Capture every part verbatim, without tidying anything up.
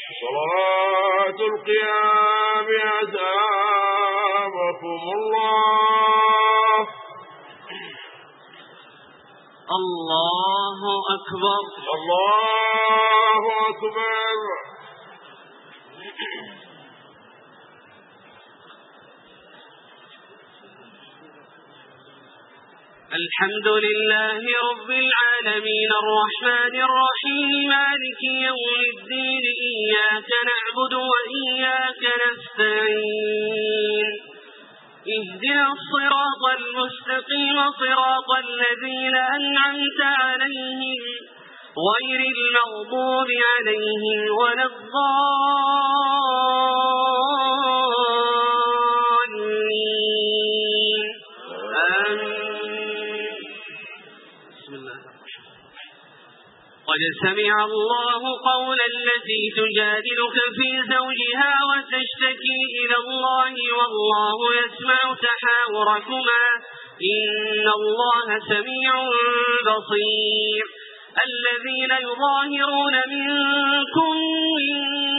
صلاة القيام أثابكم الله. الله أكبر الله أكبر. الحمد لله رب العالمين الرحمن الرحيم مالك يوم الدين إياك نعبد وإياك نستعين اهدنا الصراط المستقيم صراط الذين أنعمت عليهم غير المغضوب عليهم ولا الضالين آمين. بسم الله الرحمن الرحيم. قد سمع الله قول التي تجادلك في زوجها وتشتكي إلى الله والله يسمع تحاوركما إن الله سميع بصير. الذين يظاهرون منكم من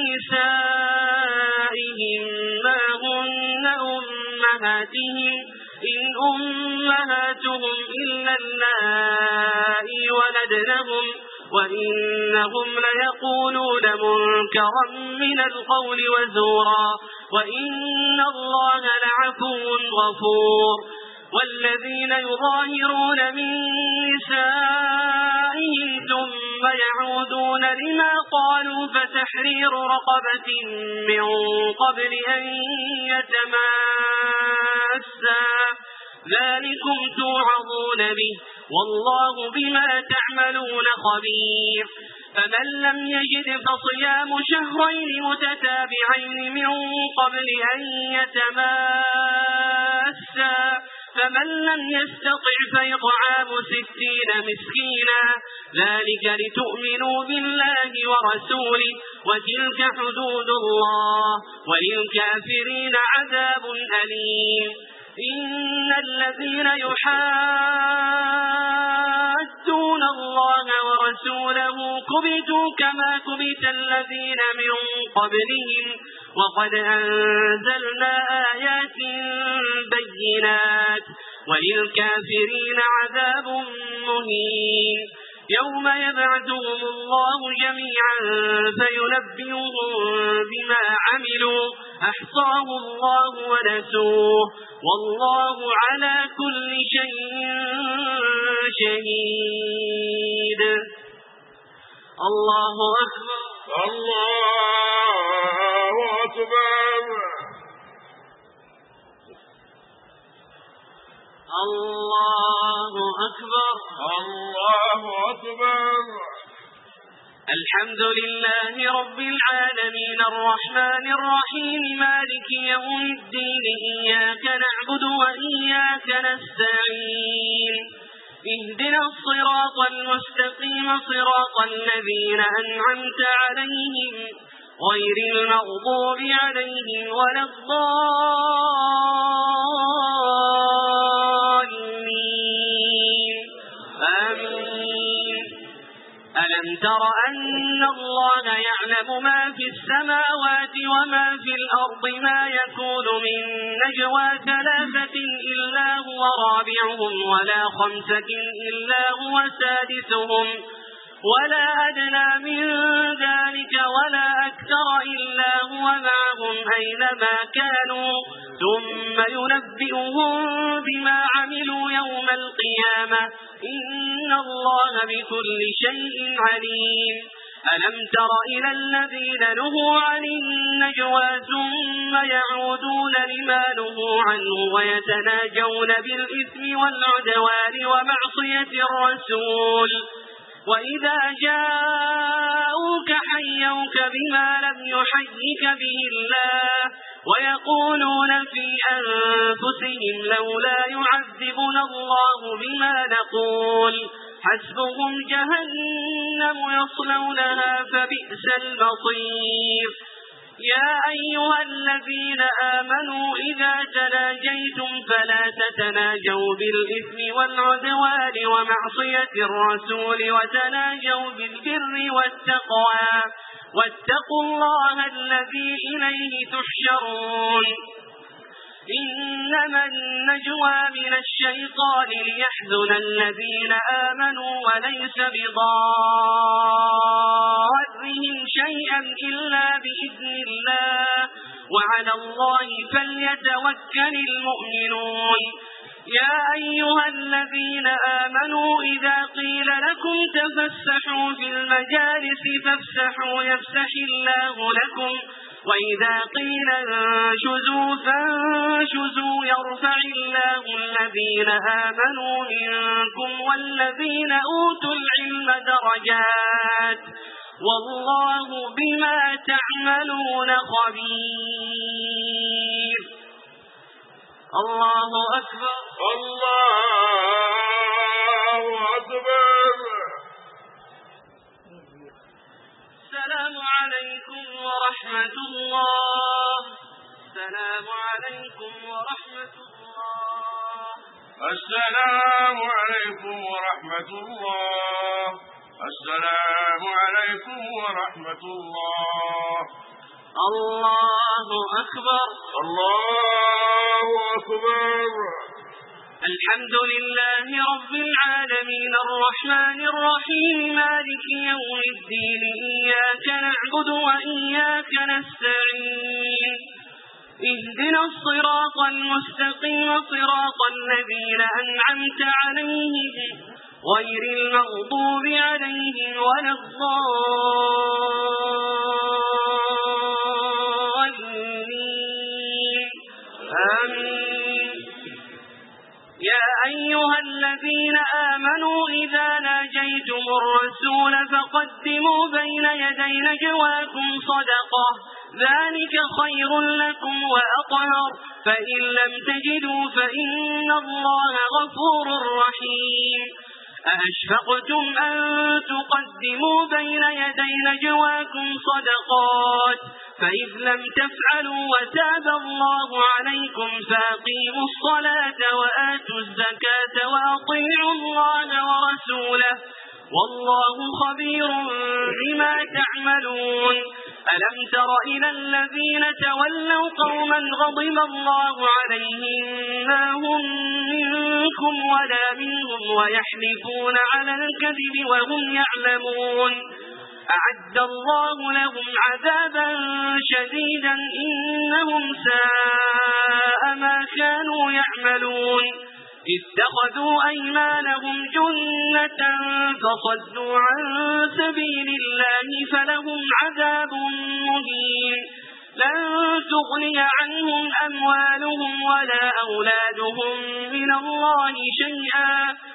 نسائهم ما هن أمهاتهم إن أمهاتهم إلا اللائي ولدنهم وإنهم ليقولون منكرا من القول وزورا وإن الله لعفو غفور. والذين يظاهرون من نسائهم ثم يعودون لما قالوا فتحرير رقبة من قبل أن يتماسا ذلكم توعظون به والله بما تعملون خبير. فمن لم يجد فصيام شهرين متتابعين من قبل أن يتماسا فمن لم يستطع فإطعام ستين مسكينا ذلك لتؤمنوا بالله ورسوله وتلك حدود الله وللكافرين عذاب أليم. إن الذين يحادون الله ورسوله كبتوا كما كبت الذين من قبلهم وقد أنزلنا آيات بينات وللكافرين عذاب مهين. يوم يبعثهم الله جميعا فينبئهم بما عملوا أحصاه الله ونسوه والله على كل شيء شهيد. الله أكبر الله أكبر. الله أكبر الله أكبر. الحمد لله رب العالمين الرحمن الرحيم مالك يوم الدين إياك نعبد وإياك نستعين اهدنا الصراط المستقيم صراط الذين أنعمت عليهم غير المغضوب عليهم ولا الضالين آمين. ألم تر أن الله يعلم ما في السماوات وما في الأرض ما يكون من نجوى ثلاثة إلا هو رابعهم ولا خمسة إلا هو سادسهم ولا أدنى من ذلك ولا أكثر إلا هو معهم أينما كانوا ثم ينبئهم بما عملوا يوم القيامة إن الله بكل شيء عليم. ألم تر إلى الذين نهوا عن النجوى ثم يعودون لما نهوا عنه ويتناجون بالإثم والعدوان ومعصية الرسول وإذا جاءوك حيوك بما لم يحيك به الله ويقولون في أنفسهم لولا يعذبنا الله بما نقول حسبهم جهنم يصلونها فبئس المصير. يا أيها الذين آمنوا إذا تناجيتم فلا تتناجوا بالإثم والعدوان ومعصية الرسول وتناجوا بالبر والتقوى واتقوا الله الذي إليه تحشرون إنما النجوى من الشيطان ليحزن الذين آمنوا وليس بضارهم شيئا إلا بإذن الله وعلى الله فليتوكل المؤمنون يا أيها الذين آمنوا إذا قيل لكم تفسحوا في المجالس فافسحوا يفسح الله لكم وإذا قيل انشزوا فانشزوا يرفع الله الذين آمنوا منكم والذين أوتوا العلم درجات والله بما تعملون خبير الله أكبر الله أكبر. السلام عليكم ورحمة الله. السلام عليكم ورحمة الله. السلام عليكم ورحمة الله. السلام عليكم ورحمة الله. الله أكبر. الله أكبر. الحمد لله رب العالمين الرحمن الرحيم مالك يوم الدين إياك نعبد وإياك نستعين اهدنا الصراط المستقيم صراط الذين أنعمت عليهم غير المغضوب عليهم ولا الضالين آمين. يا أيها الذين آمنوا إذا ناجيتم الرسول فقدموا بين يدي نجواكم صدقة ذلك خير لكم وأطهر فإن لم تجدوا فإن الله غفور رحيم. أأشفقتم أن تقدموا بين يدي نجواكم صدقات فإذ لم تفعلوا وتاب الله عليكم فأقيموا الصلاة وآتوا الزكاة وأطيعوا الله ورسوله والله خبير بما تعملون. ألم تر إلى الذين تولوا قوما غضب الله عليهم ما هم منكم ولا منهم ويحلفون على الكذب وهم يعلمون أعد الله لهم عذابا شديدا إنهم ساء ما كانوا يعملون. اتخذوا أيمانهم جنة فصدوا عن سبيل الله فلهم عذاب مهين. لن تغني عنهم أموالهم ولا أولادهم من الله شيئا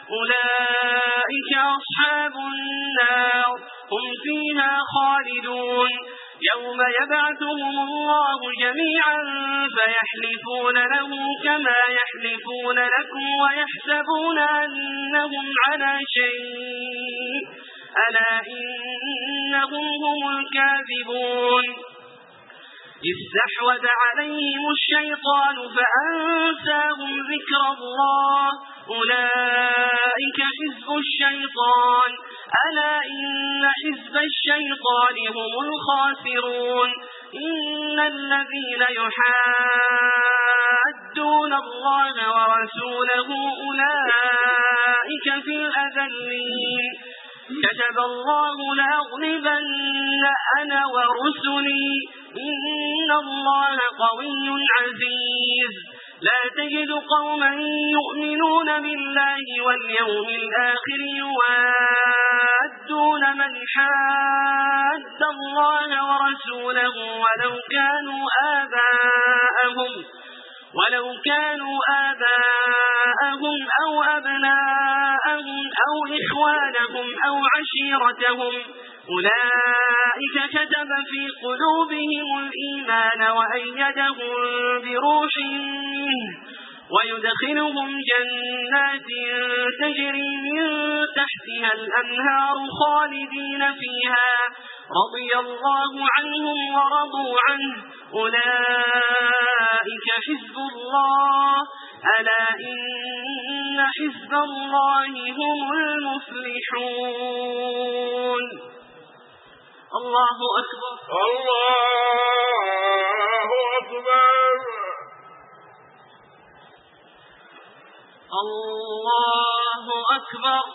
أولئك أصحاب النار هم فيها خالدون. يوم يبعثهم الله جميعا فيحلفون له كما يحلفون لكم ويحسبون أنهم على شيء ألا إنهم هم الكاذبون. استحوذ عليهم الشيطان فأنساهم ذكر الله أولئك حزب الشيطان ألا إن حزب الشيطان هم الخاسرون. إن الذين يحادون الله ورسوله أولئك في الأذلين. كتب الله لأغلبن أنا ورسلي إن الله قوي عزيز. لا تجد قوما يؤمنون بالله واليوم الآخر يوادون من حاد الله ورسوله ولو كانوا آباءهم ولو كانوا آباءهم أو أبناءهم أو إخوانهم أو عشيرتهم أولئك كتب في قلوبهم الإيمان وأيدهم بروح منه ويدخلهم جنات تجري من تحتها الأنهار خالدين فيها رضي الله عنهم ورضوا عنه أولئك حزب الله ألا إن حزب الله هم المفلحون. الله أكبر الله أكبر الله أكبر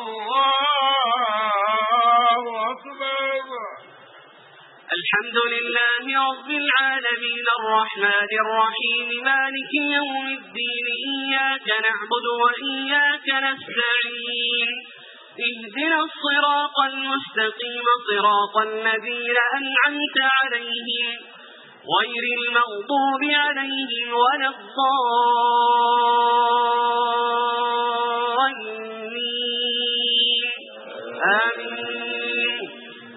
الله أكبر. الحمد لله رب العالمين الرحمن الرحيم مالك يوم الدين إياك نعبد وإياك نستعين اهدنا الصراط المستقيم صراط الذين أنعمت عليهم غير المغضوب عليهم ولا الضالين آمين.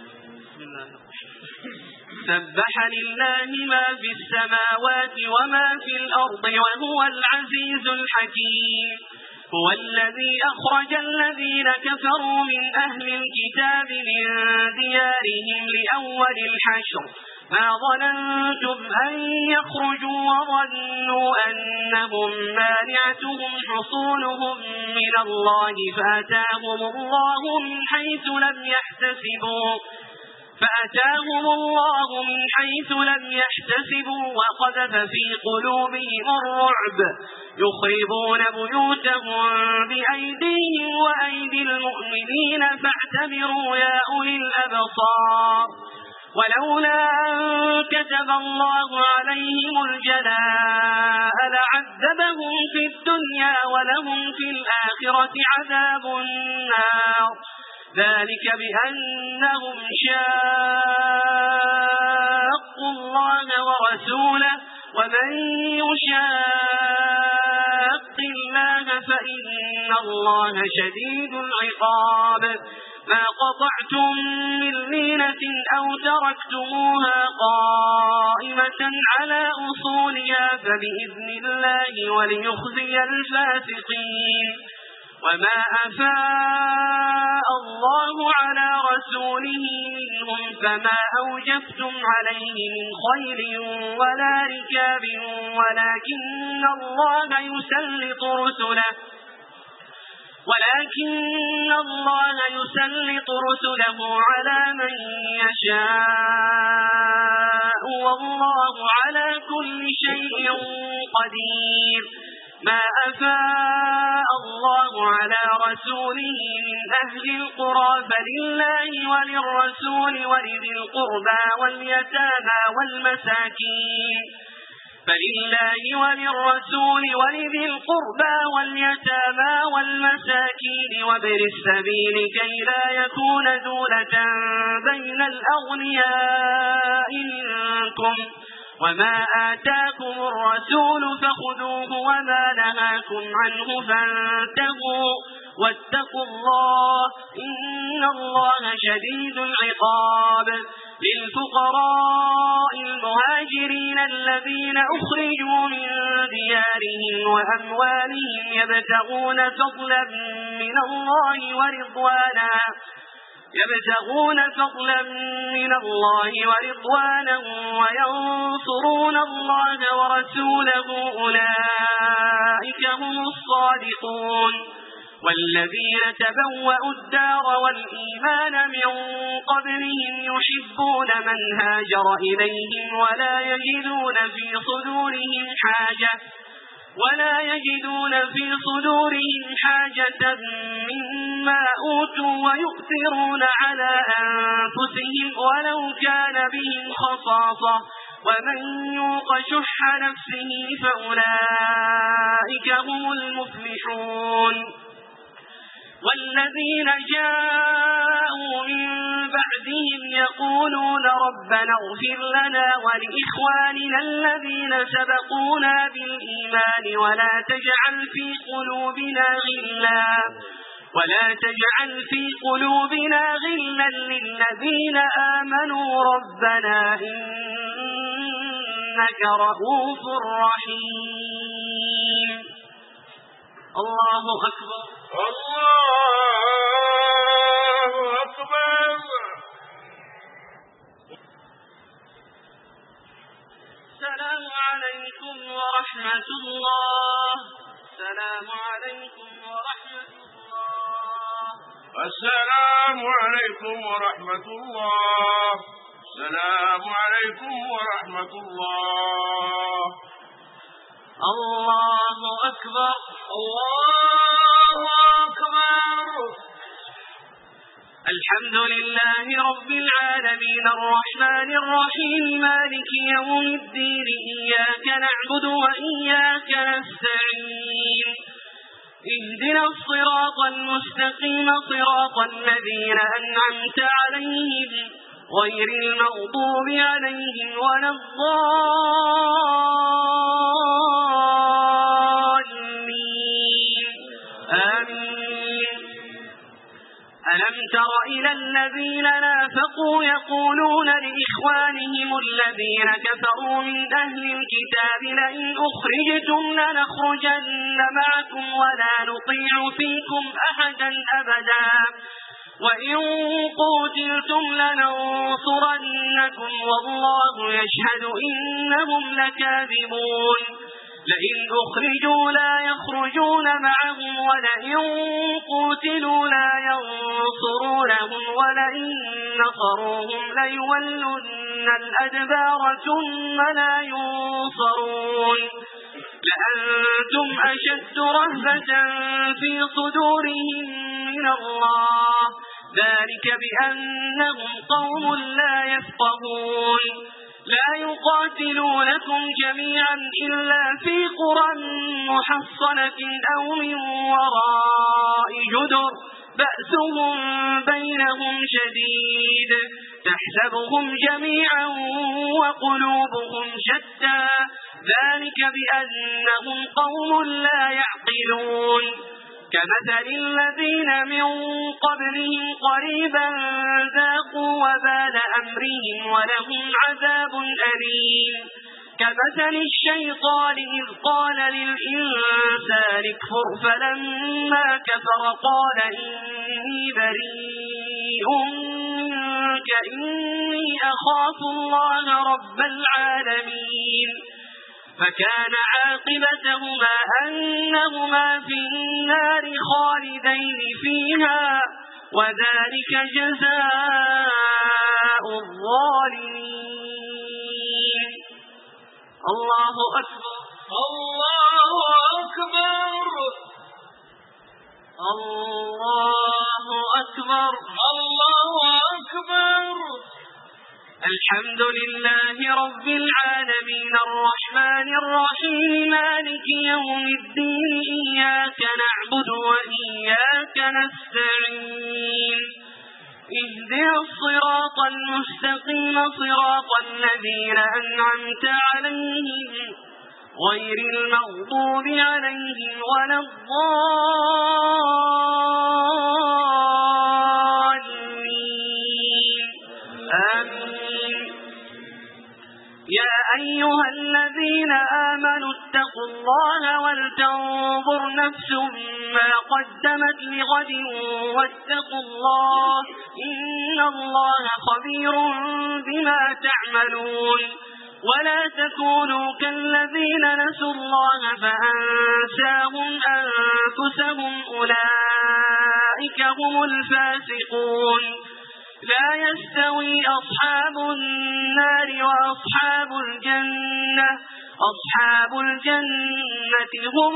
سبح لله ما في السماوات وما في الأرض وهو العزيز الحكيم. هو الذي أخرج الذين كفروا من أهل الكتاب من ديارهم لأول الحشر ما ظننتم أن يخرجوا وظنوا أنهم مانعتهم حصولهم من الله فأتاهم الله من حيث لم يحتسبوا فأتاهم الله من حيث لم يحتسبوا وقذف في قلوبهم الرعب يخربون بيوتهم بأيديهم وأيدي المؤمنين فاعتبروا يا أولي الأبصار. ولولا أن كتب الله عليهم الجلاء لعذبهم في الدنيا ولهم في الآخرة عذاب النار ذلك بأنهم شاقوا الله ورسوله ومن يشاق الله فإن الله شديد العقاب. ما قطعتم من لينة أو تركتموها قائمة على أصولها فبإذن الله وليخزي الفاسقين. وما أفاء الله على رسوله منهم فما أوجفتم عليه من خيل ولا ركاب ولكن الله يسلط رسله ولكن الله يسلط رسله على من يشاء والله على كل شيء قدير. ما أفاء الله على رسوله من أهل القرى فلله وللرسول ولذي القربى واليتامى والمساكين فلله وللرسول ولذي القربى واليتامى والمساكين وابن السبيل كي لا يكون دولة بين الأغنياء منكم وما آتاكم الرسول فخذوه وما نهاكم عنه فانتهوا واتقوا الله إن الله شديد العقاب. للفقراء المهاجرين الذين أخرجوا من ديارهم وأموالهم يبتغون فضلا من الله ورضوانا يبتغون فضلا من الله ورضوانا وينصرون الله ورسوله أولئك هم الصادقون. والذين تبوأوا الدار والإيمان من قبلهم يحبون من هاجر إليهم ولا يجدون في صدورهم حاجة ولا يجدون في صدورهم حاجة مما أوتوا ويؤثرون على أنفسهم ولو كان بهم خصاصة ومن يوق شح نفسه فأولئك هم المفلحون. والذين جاءوا من بعدهم يقولون ربنا اغفر لنا ولإخواننا الذين سبقونا بالإيمان ولا تجعل في قلوبنا غلا ولا تجعل في قلوبنا غلا للذين آمنوا ربنا إنك رؤوف رحيم. الله أكبر الله أكبر. السلام عليكم ورحمة الله. السلام عليكم ورحمة الله. السلام عليكم ورحمة الله. السلام عليكم ورحمة الله. الله أكبر الله أكبر. الحمد لله رب العالمين الرحمن الرحيم مالك يوم الدين إياك نعبد وإياك نستعين اهدنا الصراط المستقيم صراط الذين أنعمت عليهم غير المغضوب عليهم ولا الضالين آمين. ألم تر إلى الذين نافقوا يقولون لإخوانهم الذين كفروا من أهل الكتاب لئن أخرجتم لنخرجن معكم ولا نطيع فيكم أحدا أبدا وإن قتلتم لننصرنكم والله يشهد إنهم لكاذبون. لئن أخرجوا لا يخرجون معهم ولئن قتلوا لا ينصرونهم ولئن نصروهم ليولن الأدبار ثم لا ينصرون. لأنتم أشد رهبة في صدورهم من الله ذلك بأنهم قوم لا يفقهون. لا يقاتلونكم جميعا إلا في قرى محصنة أو من وراء جدر بأسهم بينهم شديد تحسبهم جميعا وقلوبهم شتى ذلك بأنهم قوم لا يعقلون. كمثل الذين من قبلهم قريبا ذاقوا وبال أمرهم ولهم عذاب أليم. كمثل الشيطان إذ قال للإنسان اكفر فلما كفر قال إني بريء منك إني أخاف الله رب العالمين. فكان عاقبتهما أنهما في النار خالدين فيها وذلك جزاء الظالمين. الله أكبر الله أكبر الله أكبر الله أكبر. الحمد لله رب العالمين الرحمن الرحيم مالك يوم الدين إياك نعبد وإياك نستعين اهدنا الصراط المستقيم صراط الذين أنعمت عليهم غير المغضوب عليهم ولا الضالين آمين. يا أيها الذين آمنوا اتقوا الله ولتنظر نفس ما قدمت لغد واتقوا الله إن الله خبير بما تعملون. ولا تكونوا كالذين نسوا الله فأنساهم أنفسهم أولئك هم الفاسقون. لا يستوي أصحاب النار وأصحاب الجنة أصحاب الجنة هم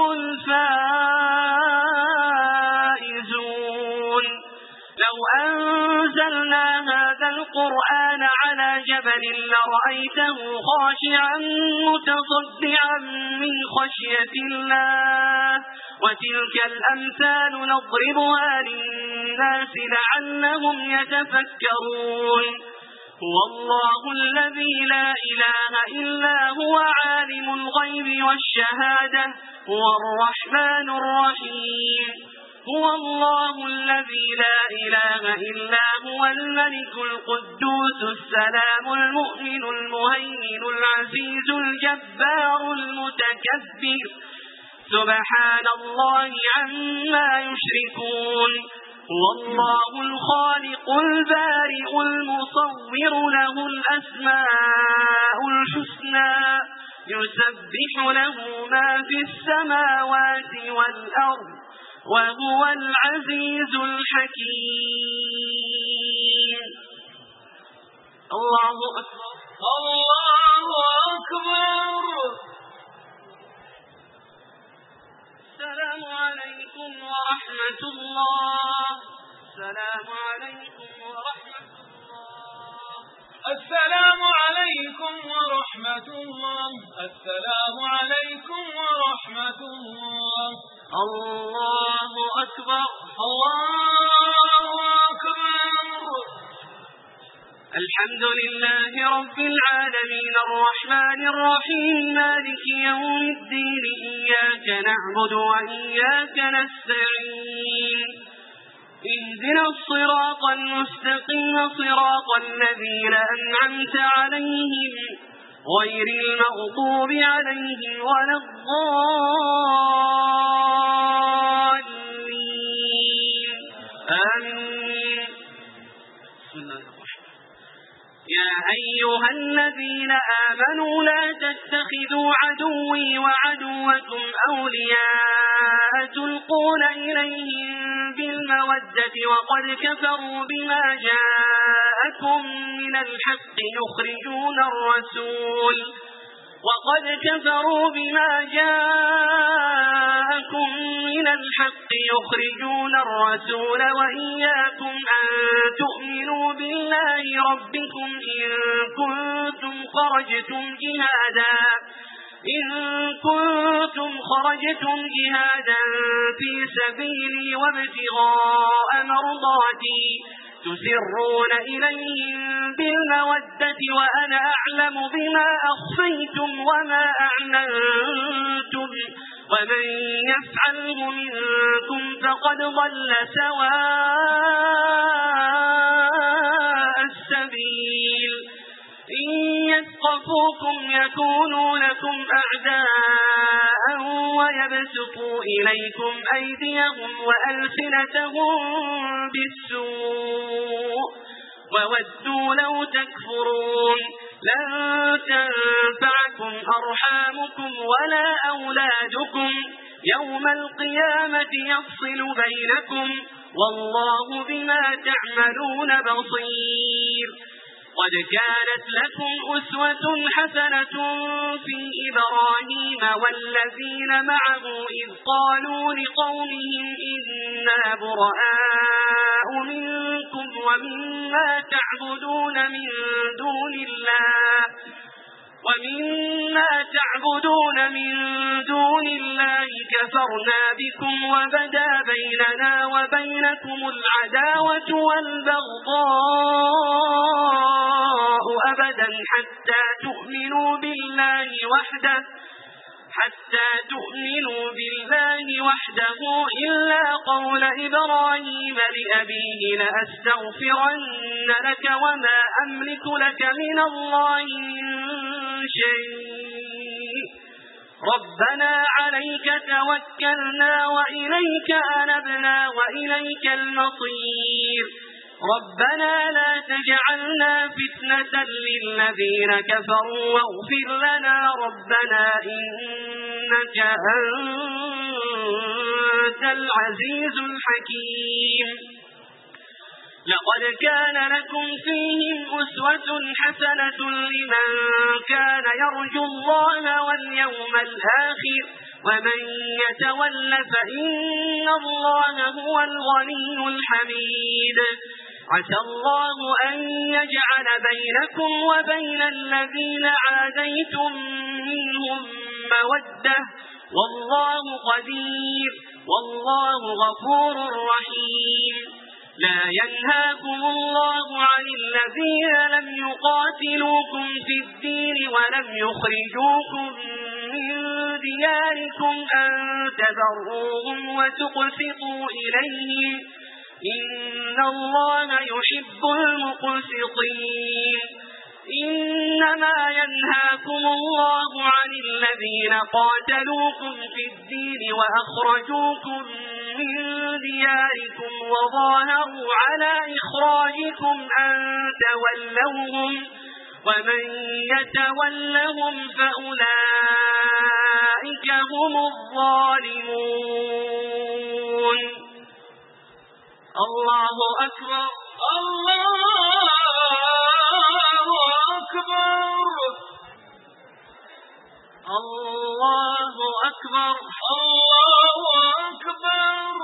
الفائزون. لو أنزلنا هذا القرآن على جبل لرأيته خاشعا متصدعا من خشية الله وتلك الأمثال نضربها للناس لعلهم يتفكرون. هو الله الذي لا إله إلا هو عالم الغيب والشهادة هو الرحمن الرحيم. هو الله الذي لا إله إلا هو الملك القدوس السلام المؤمن المهيمن العزيز الجبار المتكبر سبحان الله عما يشركون. هو الله الخالق البارئ المصور له الأسماء الحسنى يسبح له ما في السماوات والأرض وهو العزيز الحكيم. الله أكبر الله أكبر. السلام عليكم ورحمة الله. السلام عليكم ورحمة الله. السلام عليكم ورحمة الله. السلام عليكم ورحمة الله. الله أكبر الله أكبر. الحمد لله رب العالمين الرحمن الرحيم مالك يوم الدين إياك نعبد وإياك نستعين اهدنا الصراط المستقيم صراط الذين أنعمت عليهم غير المغضوب عليهم ولا الضالين آمين. بسم الله الرحمن الرحيم. يا أيها الذين آمنوا لا تتخذوا عدوي وعدوكم أولياء تلقون إليهم بالمودة وقد كفروا بما جاءكم من الحق يخرجون الرسول وقد كفروا بما جاءكم من الحق يخرجون الرسول وإياكم أن تؤمنوا بالله ربكم إن كنتم خرجتم جهادا إن كنتم خرجتم جهادا في سبيلي وابتغاء مرضاتي تسرون إليهم بالمودة وأنا أعلم بما أخفيتم وما أعلنتم ومن يفعله منكم فقد ضل سواء السبيل. إن يثقفوكم يكونوا لكم أعداء ويبسطوا إليكم أيديهم وألسنتهم بالسوء وودوا لو تكفرون. لن تنفعكم أرحامكم ولا أولادكم يوم القيامة يفصل بينكم والله بما تعملون بصير. قد كانت لكم أسوة حسنة في إبراهيم والذين معه إذ قالوا لقومهم إنا براء منكم ومما تعبدون من دون الله ومما تعبدون من دون الله كفرنا بكم وبدا بيننا وبينكم العداوة والبغضاء أبدا حتى تؤمنوا بالله وحده حتى تؤمنوا بالله وحده إلا قول إبراهيم لأبيه لأستغفرن لك وما أملك لك من الله من شيء ربنا عليك توكلنا وإليك أنبنا وإليك المصير. ربنا لا تجعلنا فتنة للذين كفروا واغفر لنا ربنا إنك أنت العزيز الحكيم. لقد كان لكم فيهم أسوة حسنة لمن كان يرجو الله واليوم الآخر ومن يتول فإن الله هو الغني الحميد. عسى الله أن يجعل بينكم وبين الذين عاديتم منهم مودة والله قدير والله غفور رحيم. لا ينهاكم الله عن الذين لم يقاتلوكم في الدين ولم يخرجوكم من دياركم أن تبروهم وتقسطوا إليهم إن الله يحب المقسطين. إنما ينهاكم الله عن الذين قاتلوكم في الدين وأخرجوكم من دياركم وظاهروا على إخراجكم أن تولوهم ومن يتولهم فأولئك هم الظالمون. الله أكبر. الله الله أكبر الله أكبر.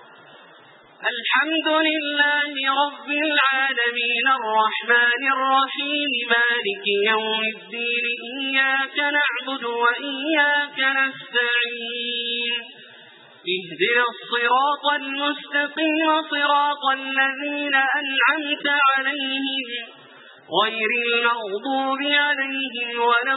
الحمد لله رب العالمين الرحمن الرحيم مالك يوم الدين إياك نعبد وإياك نستعين اهدنا الصراط المستقيم صراط الذين أنعمت عليهم غير المغضوب عليهم ولا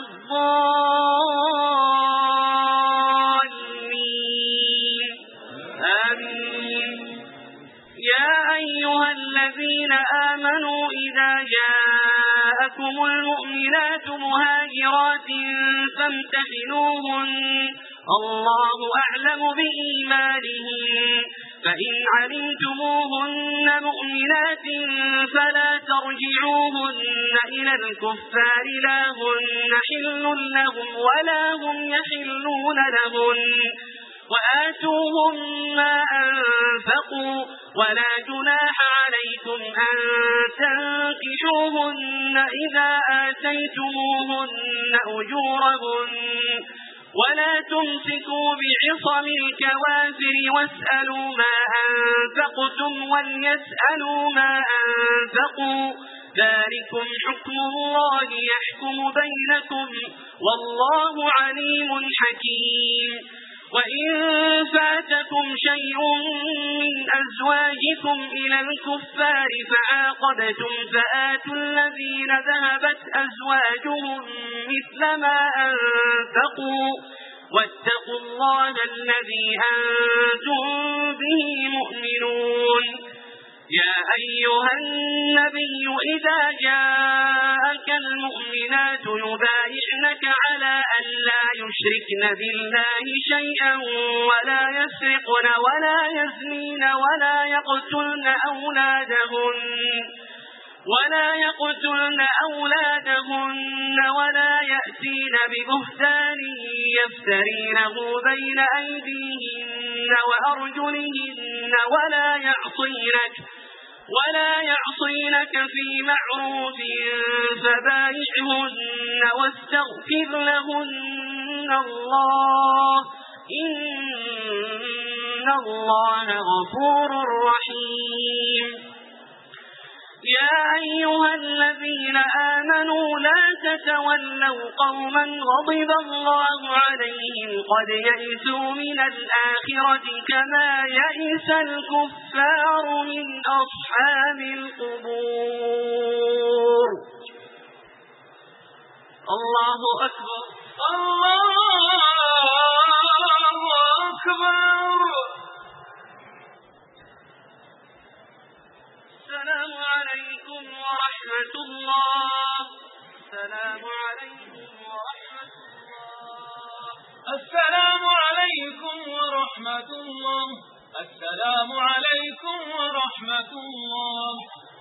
الضالين آمين. يا أيها الذين آمنوا إذا جاءكم المؤمنات مهاجرات فامتحنوهن الله أعلم بإيمانهن فإن علمتموهن مؤمنات فلا ترجعوهن إلى الكفار لا هن حل لهم ولا هم يحلون لهن وآتوهم ما أنفقوا ولا جناح عليكم أن تنكحوهن إذا آتيتموهن أجورهن ولا تمسكوا بعصم الكوافر واسألوا ما أنفقتم وليسألوا ما أنفقوا ذلكم حكم الله يحكم بينكم والله عليم حكيم. وإن فاتكم شيء من أزواجكم إلى الكفار فعاقبتم فآتوا الذين ذهبت أزواجهم مثل ما أنفقوا واتقوا الله الذي أنتم به مؤمنون. يا أيها النبي إذا جاءك المؤمنات يبايعنك على أن لا يشركن بالله شيئا ولا يسرقن ولا يزنين ولا يقتلن أولادهن ولا يقتلن أولادهن ولا يأتين ببهتان يفترينه بين أيديهن وأرجلهن ولا يعصينك ولا يعصينك في معروف فبايعهن واستغفر لهن الله إن الله غفور رحيم. يا أيها الذين آمنوا لا تتولوا قوما غضب الله عليهم قد يئسوا من الآخرة كما يئس الكفار من أصحاب القبور. الله أكبر الله أكبر. السلام عليكم ورحمة الله. السلام عليكم ورحمة الله. السلام عليكم ورحمة الله. السلام عليكم ورحمة الله.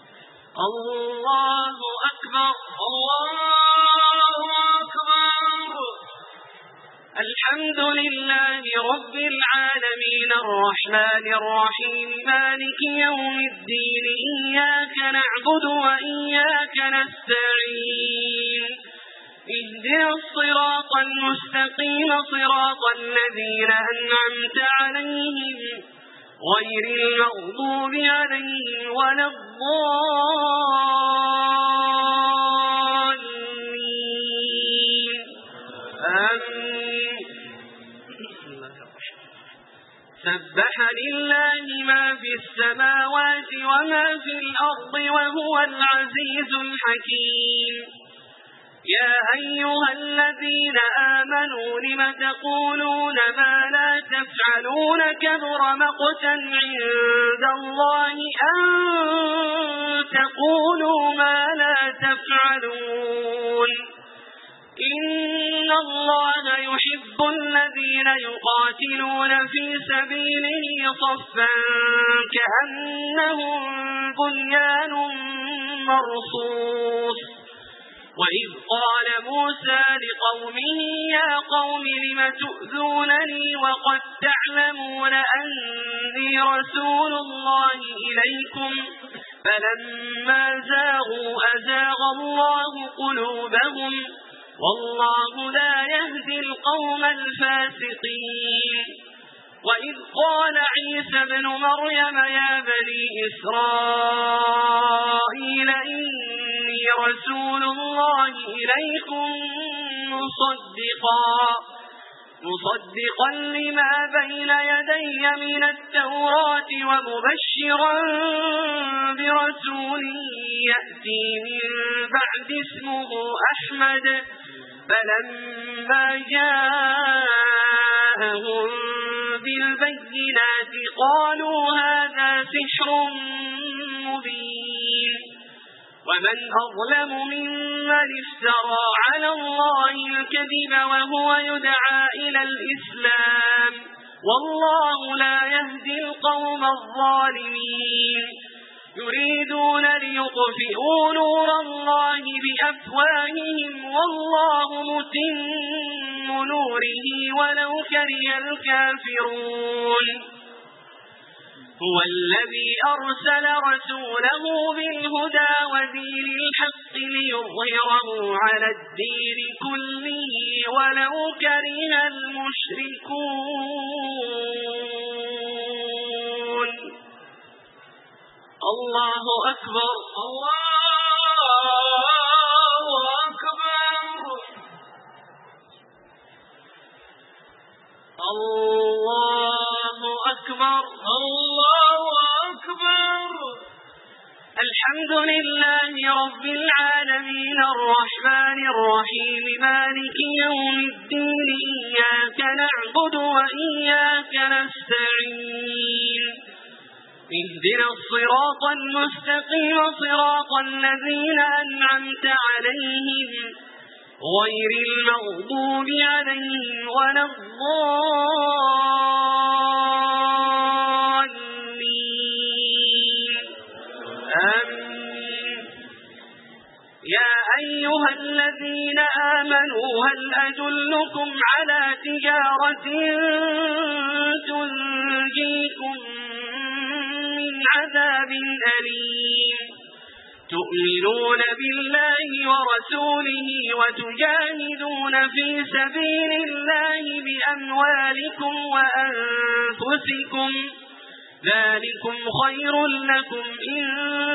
الله أكبر الله أكبر. الحمد لله رب العالمين الرحمن الرحيم مالك يوم الدين إياك نعبد وإياك نستعين اهدنا الصراط المستقيم صراط الذين أنعمت عليهم غير المغضوب عليهم ولا الضالين آمين. سبح لله ما في السماوات وما في الأرض وهو العزيز الحكيم. يا أيها الذين آمنوا لم تقولون ما لا تفعلون كبر مقتا عند الله أن تقولوا ما لا تفعلون. إن الله يحب الذين يقاتلون في سبيله صفا كأنهم بنيان مرصوص. وإذ قال موسى لقومه يا قوم لم تؤذونني وقد تعلمون أني رسول الله إليكم فلما زاغوا أزاغ الله قلوبهم والله لا يهدي القوم الفاسقين. وإذ قال عيسى ابن مريم يا بني إسرائيل إني رسول الله إليكم مصدقا مصدقا لما بين يدي من التوراة ومبشرا برسول يأتي من بعد اسمه أحمد. فلما جاءهم بالبينات قالوا هذا سحر مبين. ومن أظلم ممن افترى على الله الكذب وهو يدعى إلى الإسلام والله لا يهدي القوم الظالمين. يريدون ليطفئوا نور الله بأفواههم والله متم نوره ولو كره الكافرون. هو الذي أرسل رسوله بالهدى ودين الحق ليظهره على الدين كله ولو كره المشركون. الله أكبر. الله أكبر. الله أكبر. الله أكبر. الحمد لله رب العالمين الرحمن الرحيم مالك يوم الدين إياك نعبد وإياك نستعين. اهدنا الصراط المستقيم صراط الذين أنعمت عليهم غير المغضوب عليهم ولا الضالين. آمين. يا أيها الذين آمنوا هل أدلكم على تجارة تنجيكم من عذاب أليم تؤمنون بالله ورسوله وتجاهدون في سبيل الله بأموالكم وأنفسكم ذلكم خير لكم إن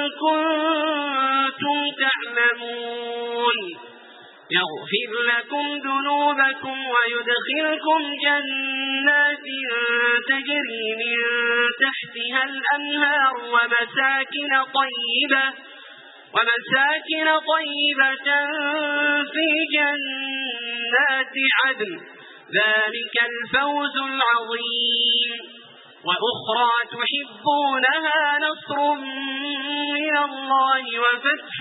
كنتم تعلمون. يغفر لكم ذنوبكم ويدخلكم جنات تجري من تحتها الأنهار ومساكن طيبة ومساكن طيبة في جنات عدن ذلك الفوز العظيم. وأخرى تحبونها نصر من الله وفتح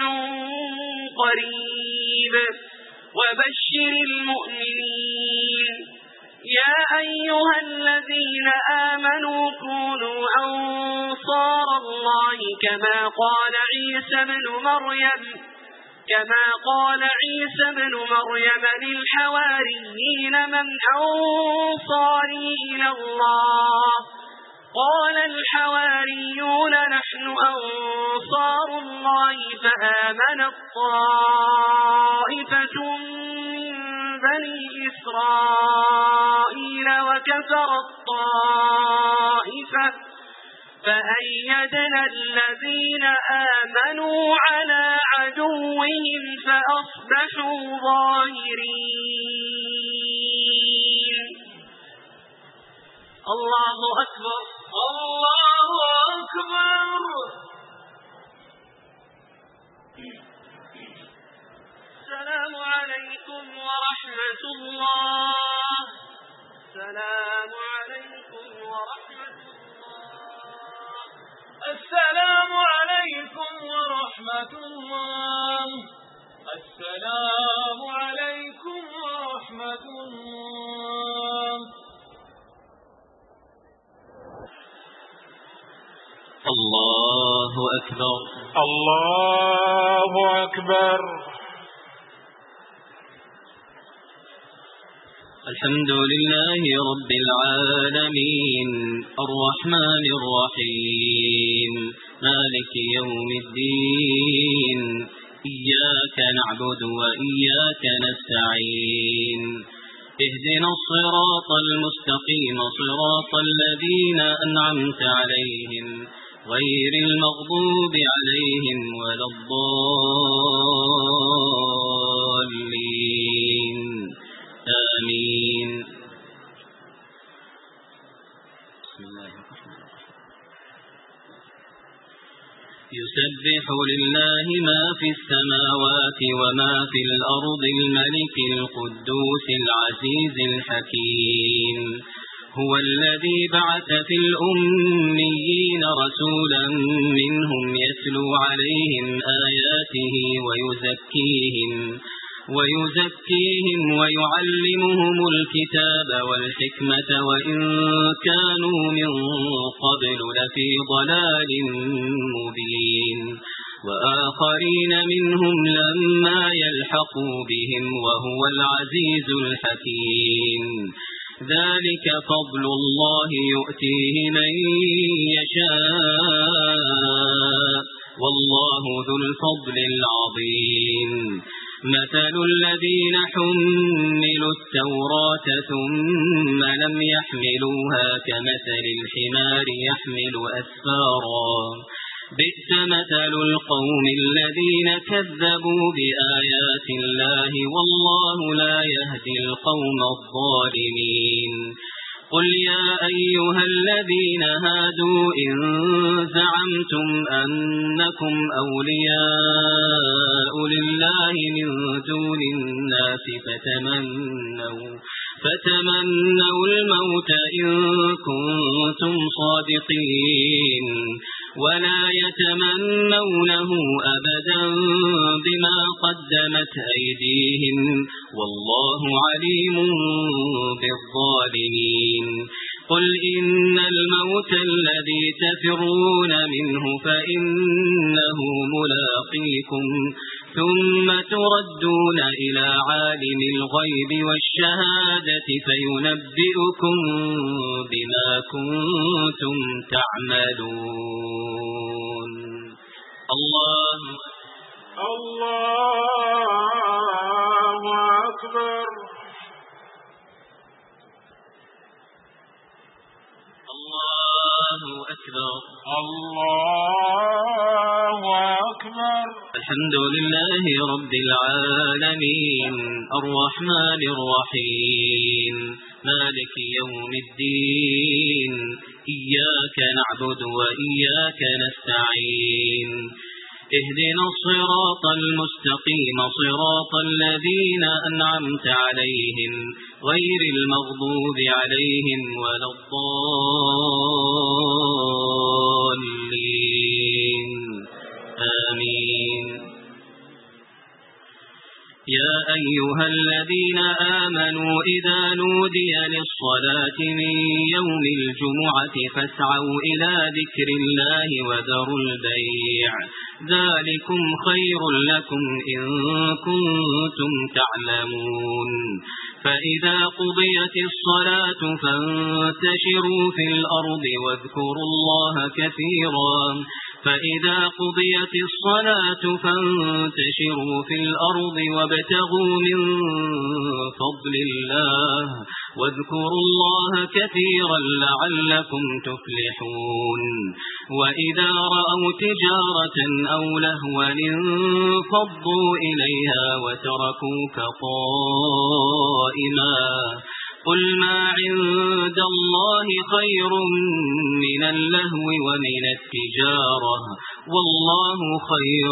قريب وبشر المؤمنين. يا أيها الذين آمنوا كونوا أنصار الله كما قال عيسى بن مريم كما قال عيسى بن مريم للحواريين من أنصاري إلى الله قال الحواريون نحن أنصار الله فآمنت طائفة من بني إسرائيل وكفرت طائفة فأيدنا الذين آمنوا على عدوهم فأصبحوا ظاهرين. الله أكبر. الله أكبر. السلام عليكم ورحمة الله. السلام عليكم ورحمة الله. السلام عليكم ورحمة الله. السلام عليكم ورحمة الله. الله أكبر. الله أكبر. الحمد لله رب العالمين الرحمن الرحيم مالك يوم الدين إياك نعبد وإياك نستعين اهدنا الصراط المستقيم صراط الذين أنعمت عليهم غير المغضوب عليهم ولا الضالين آمين. بسم الله الرحمن الرحيم. يسبح لله ما في السماوات وما في الأرض الملك القدوس العزيز الحكيم هو الذي بعث في الأميين رسولا منهم يتلو عليهم آياته ويزكيهم ويزكيهم ويعلمهم الكتاب والحكمة وإن كانوا من قبل لفي ضلال مبين وآخرين منهم لما يلحقوا بهم وهو العزيز الحكيم ذلك فضل الله يؤتيه من يشاء والله ذو الفضل العظيم. مثل الذين حملوا التوراة ثم لم يحملوها كمثل الحمار يحمل أسفارا بئس مثل القوم الذين كذبوا بآيات الله والله لا يهدي القوم الظالمين. قل يا أيها الذين هادوا إن زعمتم أنكم أولياء لله من دون الناس فتمنوا فتمنوا الموت إن كنتم صادقين ولا يتمنونه أبدا بما قدمت أيديهم والله عليم بالظالمين. قل إن الموت الذي تفرون منه فإنه ملاقيكم ثم تردون إلى عالم الغيب والشهادة فينبئكم بما كنتم تعملون. الله الله أكبر. الله أكبر. الله أكبر. الحمد لله رب العالمين الرحمن الرحيم مالك يوم الدين إياك نعبد وإياك نستعين اهدنا الصراط المستقيم صراط الذين أنعمت عليهم غير المغضوب عليهم ولا الضالين آمين. يا أيها الذين آمنوا إذا نودي للصلاة من يوم الجمعة فاسعوا إلى ذكر الله وذروا البيع ذلكم خير لكم إن كنتم تعلمون. فإذا قضيت الصلاة فانتشروا في الأرض واذكروا الله كثيرا فإذا قضيت الصلاة فانتشروا في الأرض وابتغوا من فضل الله واذكروا الله كثيرا لعلكم تفلحون. وإذا رأوا تجارة أو لهوا انفضوا إليها وتركوك قائما قل ما عند الله خير من اللهو ومن التجارة والله خير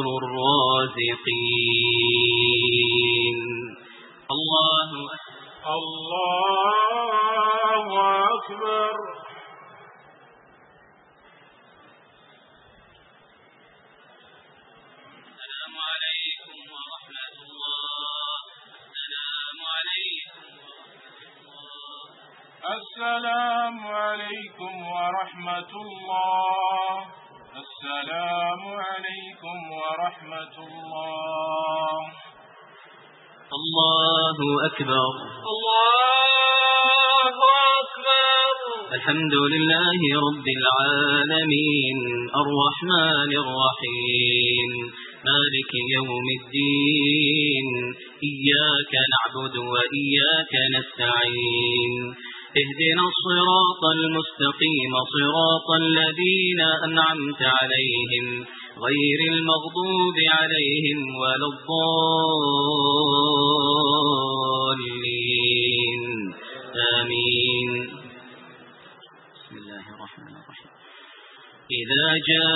الرازقين. الله الله أكبر. السلام عليكم ورحمة الله. السلام عليكم السلام عليكم ورحمة الله. السلام عليكم ورحمة الله. الله أكبر. الله أكبر. الحمد لله رب العالمين الرحمن الرحيم مالك يوم الدين إياك نعبد وإياك نستعين اهدنا الصراط المستقيم صراط الذين أنعمت عليهم غير المغضوب عليهم ولا الضالين آمين. بسم الله الرحمن الرحيم. إذا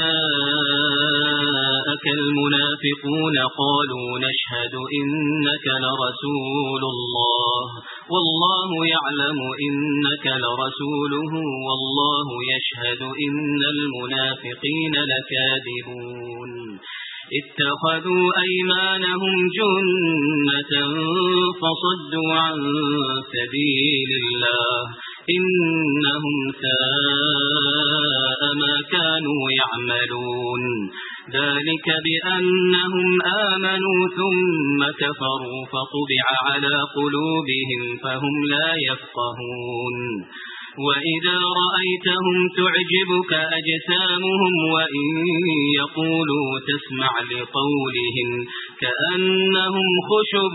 جاءك المنافقون قالوا نشهد إنك لرسول الله والله يعلم إنك لرسوله والله يشهد إن المنافقين لكاذبون اتخذوا أيمانهم جنة فصدوا عن سبيل الله إنهم ساء ما كانوا يعملون ذلك بأنهم آمنوا ثم كفروا فطبع على قلوبهم فهم لا يفقهون وإذا رأيتهم تعجبك أجسامهم وإن يقولوا تسمع لقولهم كأنهم خشب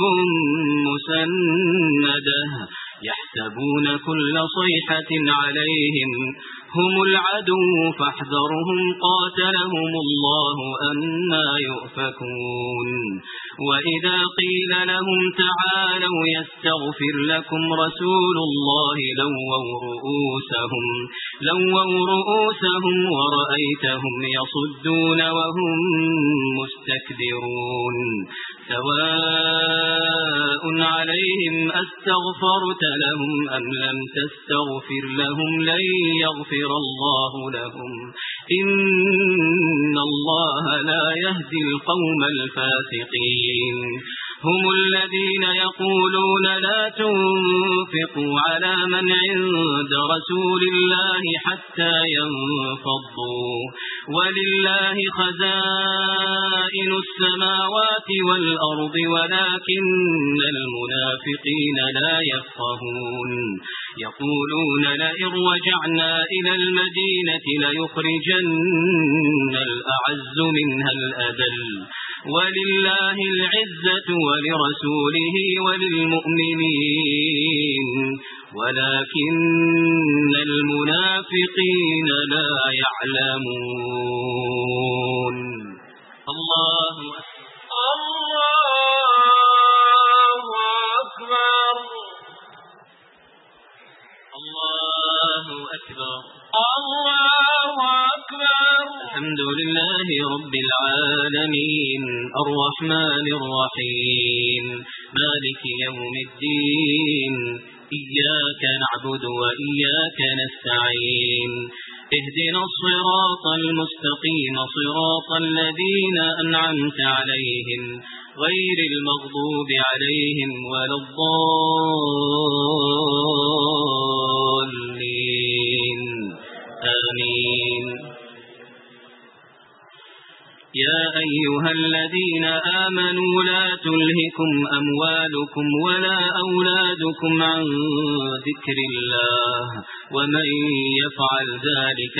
مسندة يحسبون كل صيحة عليهم هم العدو فاحذرهم قاتلهم الله أنى يؤفكون وإذا قيل لهم تعالوا يستغفر لكم رسول الله لووا رؤوسهم لووا رؤوسهم ورأيتهم يصدون وهم مستكبرون سواء عليهم أستغفرت لهم أم لم تستغفر لهم لن يغفر الله لهم إن الله لا يهدي القوم الفاسقين هم الذين يقولون لا تنفقوا على من عند رسول الله حتى ينفضوا ولله خزائن السماوات والأرض ولكن المنافقين لا يفقهون يقولون لئن رجعنا إلى المدينة ليخرجن الأعز منها الأذل ولله العزة ولرسوله وللمؤمنين ولكن المنافقين لا يعلمون. الله الله أكبر الله أكبر الله أكبر. الحمد لله رب العالمين الرحمن الرحيم مالك يوم الدين إياك نعبد وإياك نستعين اهدنا الصراط المستقيم صراط الذين أنعمت عليهم غير المغضوب عليهم ولا الضالين آمين. يا أيها الذين آمنوا لا تلهكم أموالكم ولا أولادكم عن ذكر الله ومن يفعل ذلك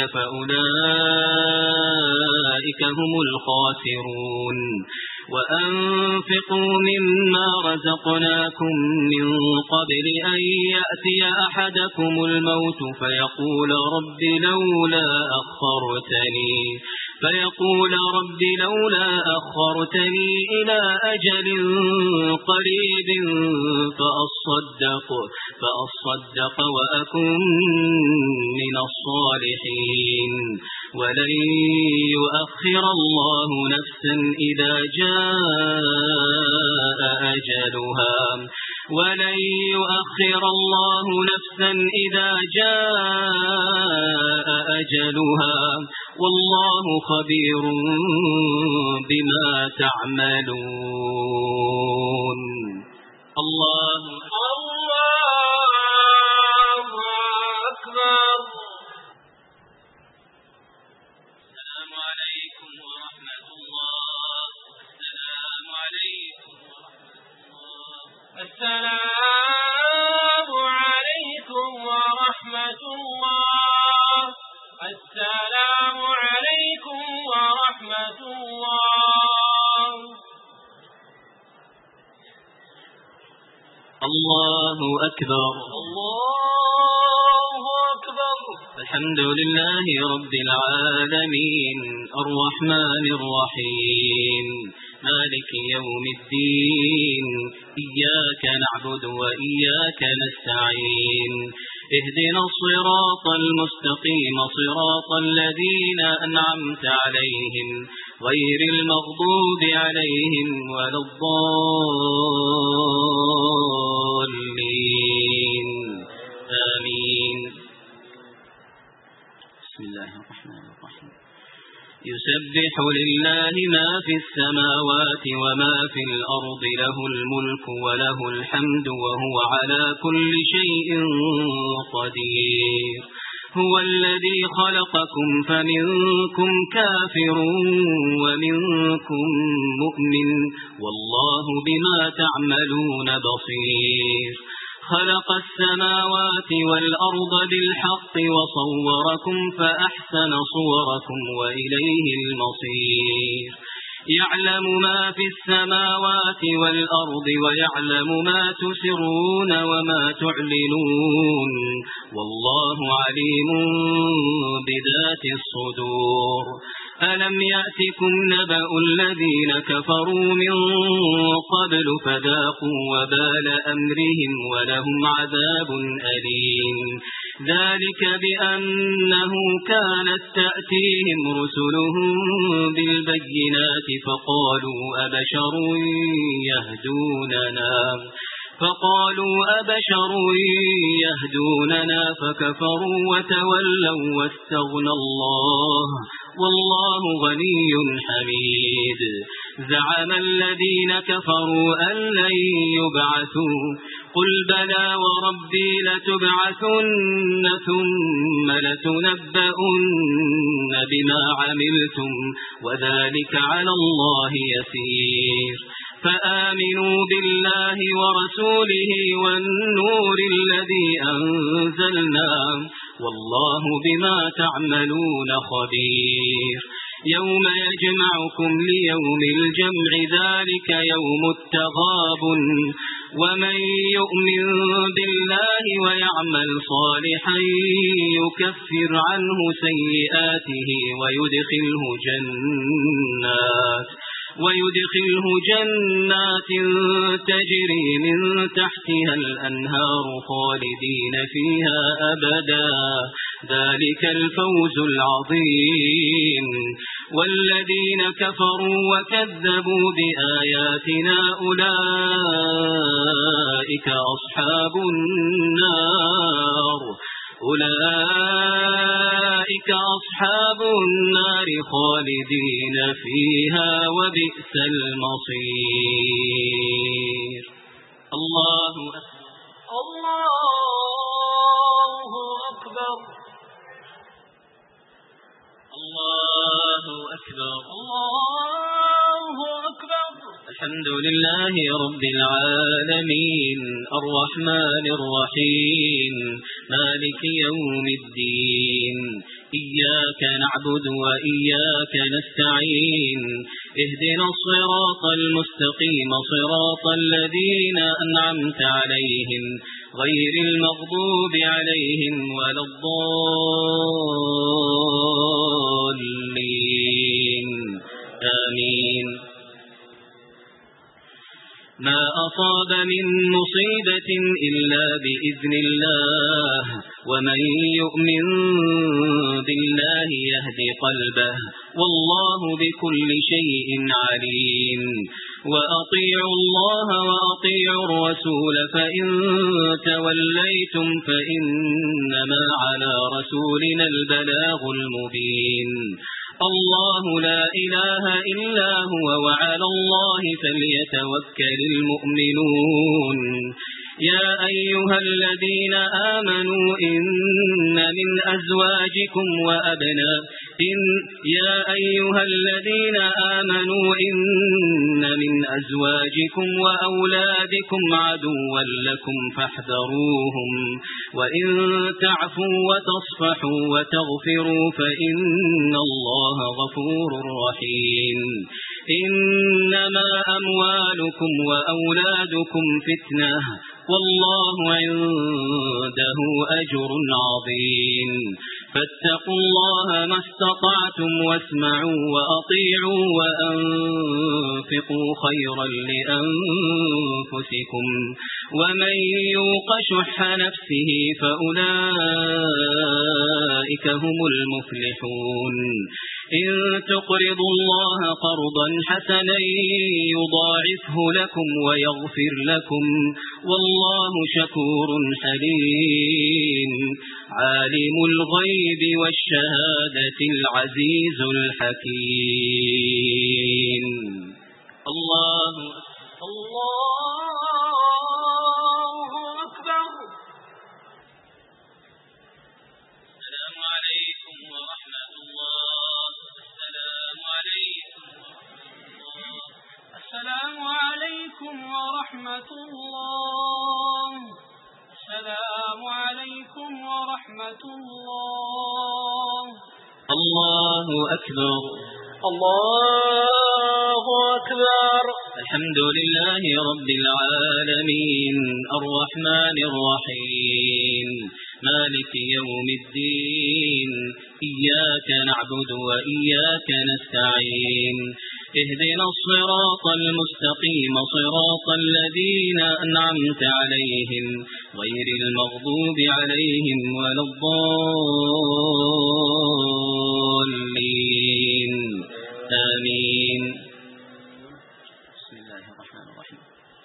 فأولئك هم الخاسرون وأنفقوا مما رزقناكم من قبل أن يأتي أحدكم الموت فيقول رب لولا أخرتني فيقول رب لولا أخرتني إلى أجل قريب فأصدق فأصدق وأكن من الصالحين ولن يؤخر الله نفسا إذا جاء أجلها ولن يؤخر الله نفسا إذا جاء أجلها والله خبير بما تعملون. الله الله أكبر. السلام عليكم ورحمة الله. السلام عليكم ورحمة الله. السلام عليكم ورحمة الله. السلام عليكم ورحمة الله. الله أكبر. الله أكبر. الحمد لله رب العالمين الرحمن الرحيم مالك يوم الدين إياك نعبد وإياك نستعين اهدنا الصراط المستقيم صراط الذين أنعمت عليهم غير المغضوب عليهم ولا الضالين آمين. بسم الله الرحمن الرحيم. يسبح لله ما في السماوات وما في الأرض له الملك وله الحمد وهو على كل شيء قدير. هو الذي خلقكم فمنكم كافر ومنكم مؤمن والله بما تعملون بصير. خلق السماوات والأرض بالحق وصوركم فأحسن صوركم وإليه المصير. يعلم ما في السماوات والأرض ويعلم ما تسرون وما تعلنون والله عليم بذات الصدور. ألم يأتكم نبأ الذين كفروا من قبل فذاقوا وبال أمرهم ولهم عذاب أليم. ذلك بأنه كانت تأتيهم رسلهم بالبينات فقالوا أبشر يهدوننا فقالوا أبشر يهدوننا فكفروا وتولوا واستغنى الله والله غني حميد. زعم الذين كفروا أن لن يبعثوا قل بلى وربي لتبعثن ثم لتنبؤن بما عملتم وذلك على الله يسير. فآمنوا بالله ورسوله والنور الذي أنزلنا والله بما تعملون خبير. يوم يجمعكم ليوم الجمع ذلك يوم التغابن ومن يؤمن بالله ويعمل صالحا يكفر عنه سيئاته ويدخله جنات ويدخله جنات تجري من تحتها الأنهار خالدين فيها أبدا ذلك الفوز العظيم. والذين كفروا وكذبوا بآياتنا أولئك أصحاب النار أولئك أصحاب النار خالدين فيها وبئس المصير. الله الله أكبر. الله أكبر. الله أكبر. الحمد لله رب العالمين الرحمن الرحيم مالك يوم الدين إياك نعبد وإياك نستعين اهدنا الصراط المستقيم صراط الذين أنعمت عليهم غير المغضوب عليهم ولا الضالين آمين. ما أصاب من مصيبة إلا بإذن الله ومن يؤمن بالله يهد قلبه والله بكل شيء عليم. وأطيعوا الله وأطيعوا الرسول فإن توليتم فإنما على رسولنا البلاغ المبين. الله لا إله إلا هو وعلى الله فليتوكل المؤمنون. يا أيها الذين آمنوا إن من أزواجكم وأبناء إن يا أيها الذين آمنوا إن من أزواجكم وأولادكم عدوا لكم فاحذروهم وإن تعفوا وتصفحوا وتغفروا فإن الله غفور رحيم. إنما أموالكم وأولادكم فتنة والله عنده أجر عظيم فاتقوا الله ما استطعتم واسمعوا وأطيعوا وأنفقوا خيرا لأنفسكم ومن يوق شح نفسه فأولئك هم المفلحون إن تقرضوا الله قرضا حسنا يضاعفه لكم ويغفر لكم والله شكور حليم عالم الغيب والشهادة العزيز الحكيم الله الله أكبر. السلام عليكم ورحمة الله. السلام عليكم السلام عليكم ورحمة الله. السلام عليكم ورحمة الله. الله أكبر. الله أكبر. الحمد لله رب العالمين الرحمن الرحيم مالك يوم الدين إياك نعبد وإياك نستعين اهدنا الصراط المستقيم صراط الذين أنعمت عليهم غير المغضوب عليهم ولا الضالين آمين. بسم الله الرحمن الرحيم.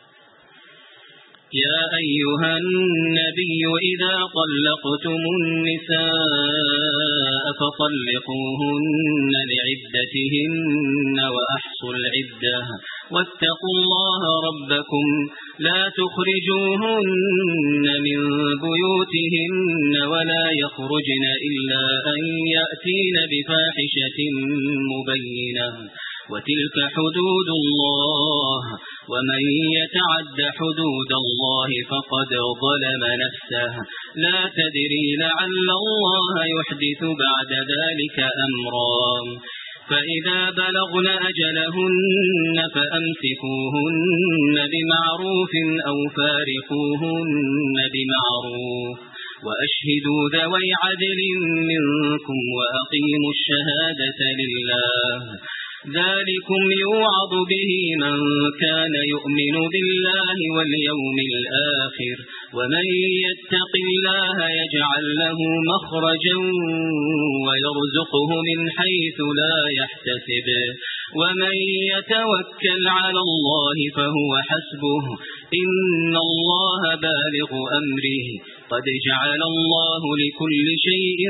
يا أيها النبي إذا طلقتم النساء فطلقوهن لعدتهن وأحصوا العدة واتقوا الله ربكم لا تخرجوهن من بيوتهن ولا يخرجن إلا أن يأتين بفاحشة مبينة وتلك حدود الله ومن يتعد حدود الله فقد ظلم نفسه لا تدري لعل الله يحدث بعد ذلك أمرا فإذا بلغن أجلهن فأمسكوهن بمعروف أو فارقوهن بمعروف وأشهدوا ذوي عدل منكم وأقيموا الشهادة لله ذلكم يوعظ به من كان يؤمن بالله واليوم الآخر ومن يتق الله يجعل له مخرجا ويرزقه من حيث لا يحتسب ومن يتوكل على الله فهو حسبه إن الله بالغ أمره قد جعل الله لكل شيء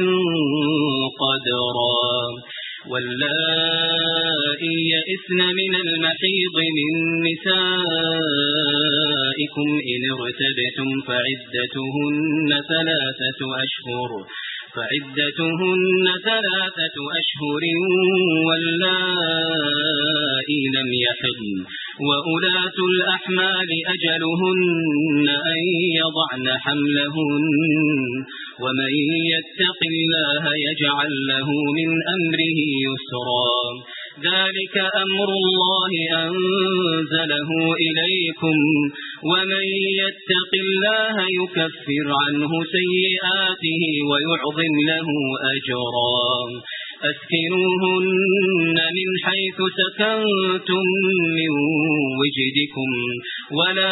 قدرا واللائي يئسن من المحيض من نسائكم إن ارتبتم فعدتهن ثلاثة أشهر فعدتهن ثلاثة أشهر واللائي لم يحضن وأولاة الأحمال أجلهن أن يضعن حملهن ومن يتق الله يجعل له من أمره يسرا ذلك أمر الله أنزله إليكم ومن يتق الله يكفر عنه سيئاته ويعظم له أجرا أسكنوهن من حيث سكنتم من وجدكم ولا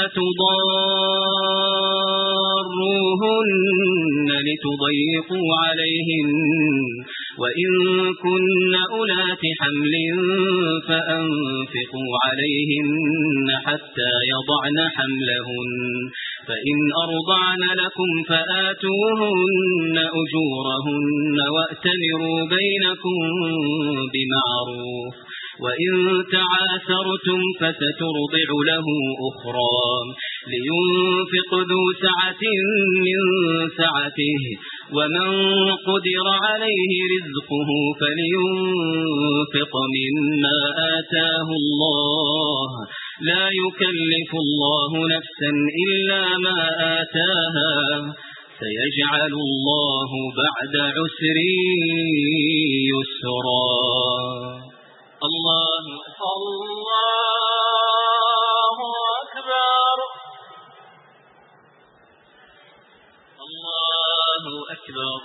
تضاروهن لتضيقوا عليهن وإن كن أولات حمل فأنفقوا عليهن حتى يضعن حملهن فإن أرضعن لكم فآتوهن أجورهن وأتمروا بينكم بمعروف وإن تعاثرتم فسترضع له أخرى لينفق ذو سعة من سعته ومن قدر عليه رزقه فلينفق مما آتاه الله لا يكلف الله نفسا إلا ما آتاها سيجعل الله بعد عسر يسرا الله الله أكبر. أكبر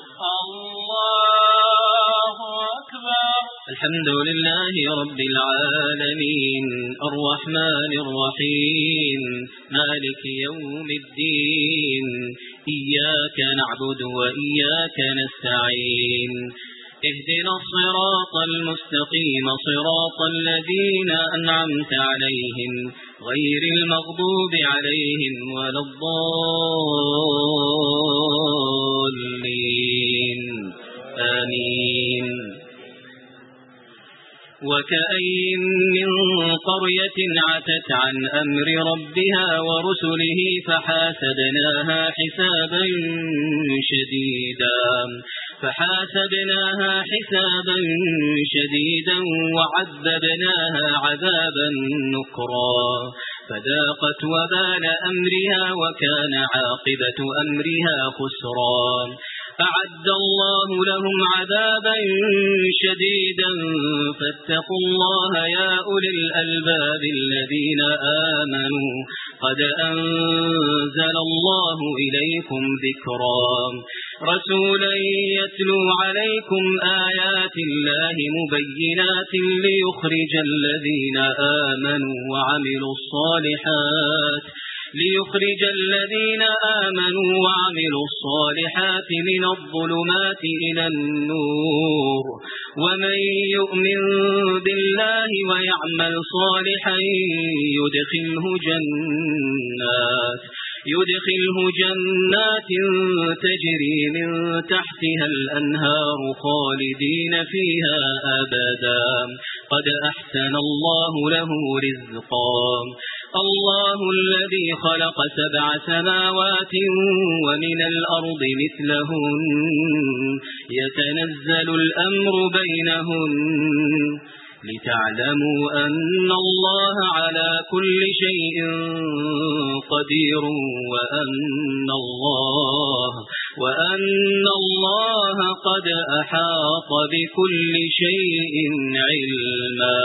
الله أكبر. الحمد لله رب العالمين الرحمن الرحيم مالك يوم الدين إياك نعبد وإياك نستعين اهدنا الصراط المستقيم صراط الذين أنعمت عليهم غير المغضوب عليهم ولا الضالين آمين. وكأين من قرية عتت عن أمر ربها ورسله فحاسبناها حسابا شديدا فحاسبناها حسابا شديدا وعذبناها عذابا نكرا فذاقت وبال أمرها وكان عاقبة أمرها خسرا. أعد الله لهم عذابا شديدا فاتقوا الله يا أولي الألباب الذين آمنوا قد أنزل الله إليكم ذكرا رسولا يتلو عليكم آيات الله مبينات ليخرج الذين آمنوا وعملوا الصالحات ليخرج الذين آمنوا وعملوا الصالحات من الظلمات إلى النور ومن يؤمن بالله ويعمل صالحا يدخله جنات يدخله جنات تجري من تحتها الأنهار خالدين فيها أبدا قد أحسن الله له رزقا. الله الذي خلق سبع سماوات ومن الأرض مثلهن يتنزل الأمر بينهن لتعلموا أن الله على كل شيء قدير وأن الله وأن الله قد أحاط بكل شيء علما.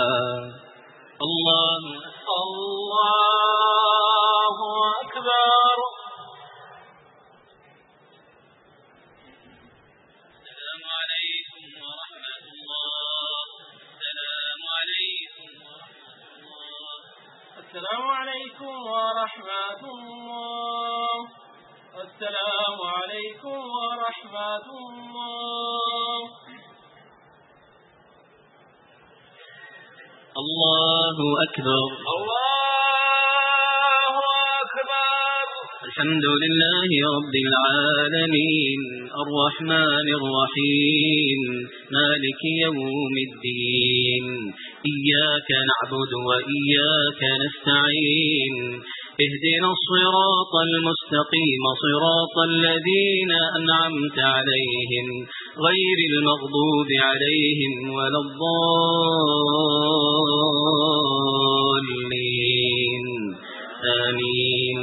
الله الله أكبر. السلام عليكم ورحمة الله. السلام عليكم ورحمة الله. السلام عليكم ورحمة الله. السلام عليكم ورحمة الله. الله أكبر. الله أكبر. الحمد لله رب العالمين الرحمن الرحيم مالك يوم الدين إياك نعبد وإياك نستعين اهدنا الصراط المستقيم صراط الذين أنعمت عليهم غير المغضوب عليهم ولا الضالين آمين.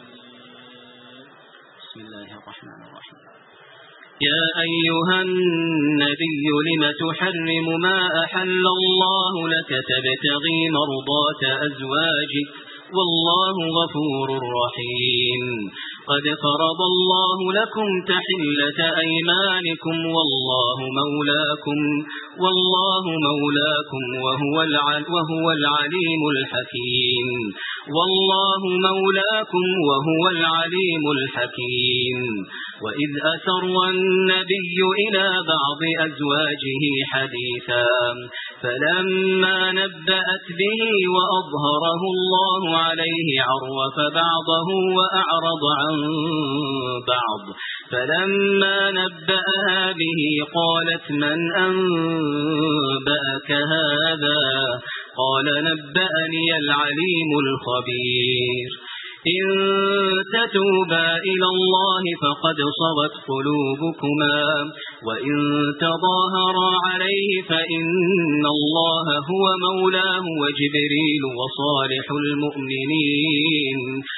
بسم الله الرحمن الرحيم. يا أيها النبي لم تحرم ما أحل الله لك تبتغي مرضات أزواجك والله غفور رحيم. قد فرض الله لكم تحلة أيمانكم والله مولاكم والله مولاكم وهو وهو العليم الحكيم والله مولاكم وهو العليم الحكيم. وإذ أسر النبي إلى بعض أزواجه حديثا فلما نبأت به وأظهره الله عليه عرف بعضه وأعرض عن بعض فلما نبأها به قالت من أنبأك هذا قال نبأني العليم الخبير. إن تتوبا إلى الله فقد صغت قلوبكما وإن تظاهرا عليه فإن الله هو مولاه وجبريل وصالح المؤمنين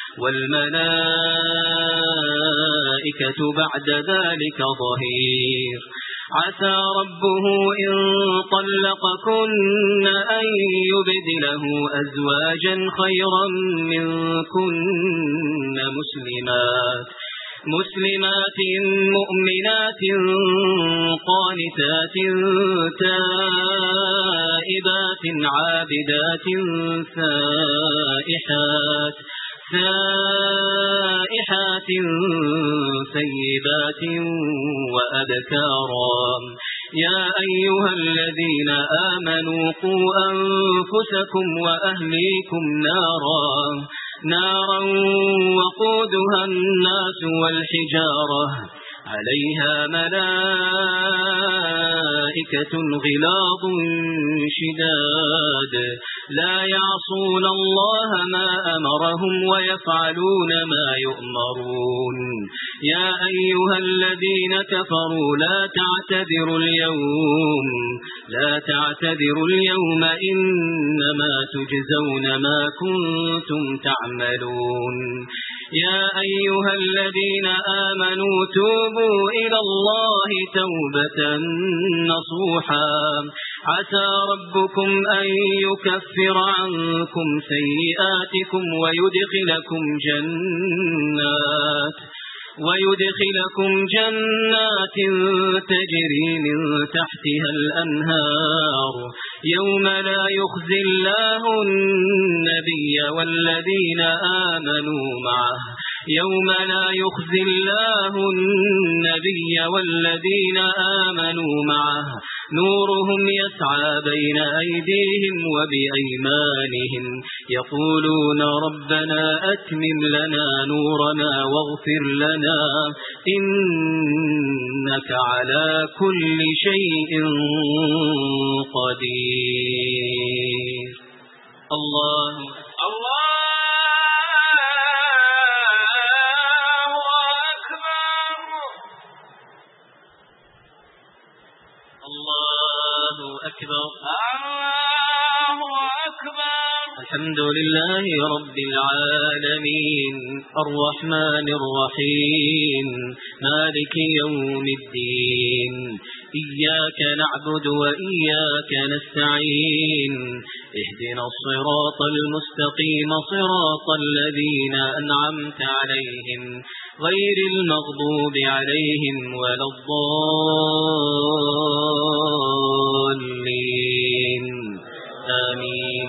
والملائكة بعد ذلك ظهير. عسى ربه إن طلقكن أن يبدله أزواجا خيرا منكن مسلمات مسلمات مؤمنات قانتات تائبات عابدات سائحات سائحات ثيبات وأبكارا يا أيها الذين آمنوا قوا أنفسكم وأهليكم نارا نارا وقودها الناس والحجارة عليها ملائكة غلاظ شداد لا يعصون الله ما أمرهم ويفعلون ما يؤمرون يا أيها الذين كفروا لا تعتذروا اليوم لا تعتذروا اليوم إنما تجزون ما كنتم تعملون يا أيها الذين آمنوا توبوا إلى الله توبة نصوحا عسى ربكم أن يكفر عنكم سيئاتكم ويدخلكم جنات ويدخلكم جنات تجري من تحتها الأنهار يوم لا يخزي الله النبي والذين آمنوا معه يوم لا يخزي الله النبي والذين آمنوا معه نورهم يسعى بين أيديهم وبأيمانهم يقولون ربنا أتمم لنا نورنا واغفر لنا إنك على كل شيء قدير. الله الله الله أكبر الله أكبر. الحمد لله رب العالمين الرحمن الرحيم مالك يوم الدين إياك نعبد وإياك نستعين اهدنا الصراط المستقيم صراط الذين أنعمت عليهم غير المغضوب عليهم ولا الضالين آمين.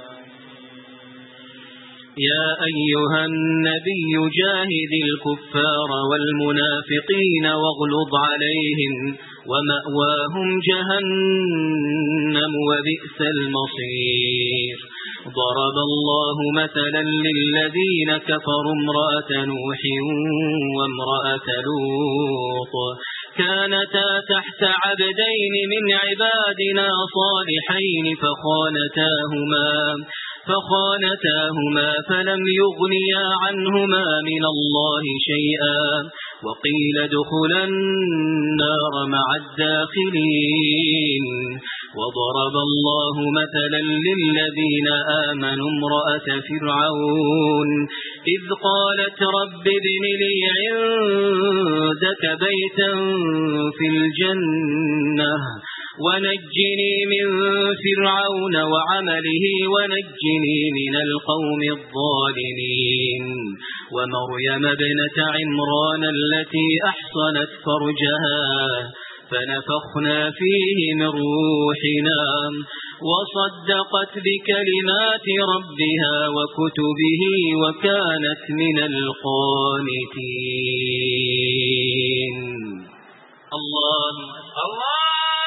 يا أيها النبي جاهد الكفار والمنافقين واغلظ عليهم ومأواهم جهنم وبئس المصير. ضرب الله مثلا للذين كفروا امرأة نوح وامرأة لوط كانتا تحت عبدين من عبادنا صالحين فخانتاهما فخانتاهما فلم يغنيا عنهما من الله شيئا وقيل ادخلا النار مع الداخلين. وضرب الله مثلا للذين آمنوا امرأة فرعون إذ قالت رب ابن لي عندك بيتا في الجنة ونجني من فرعون وعمله ونجني من القوم الظالمين. ومريم ابنة عمران التي أحصنت فرجها فنفخنا فيه من روحنا وصدقت بكلمات ربها وكتبه وكانت من القانتين. الله الله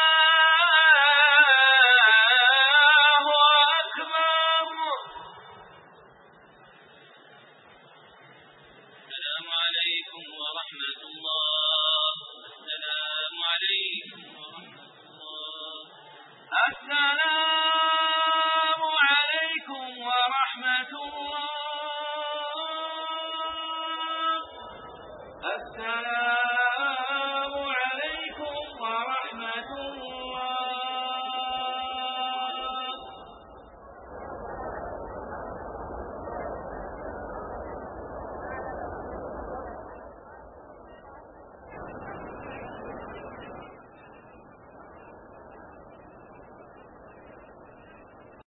السلام عليكم ورحمة الله. السلام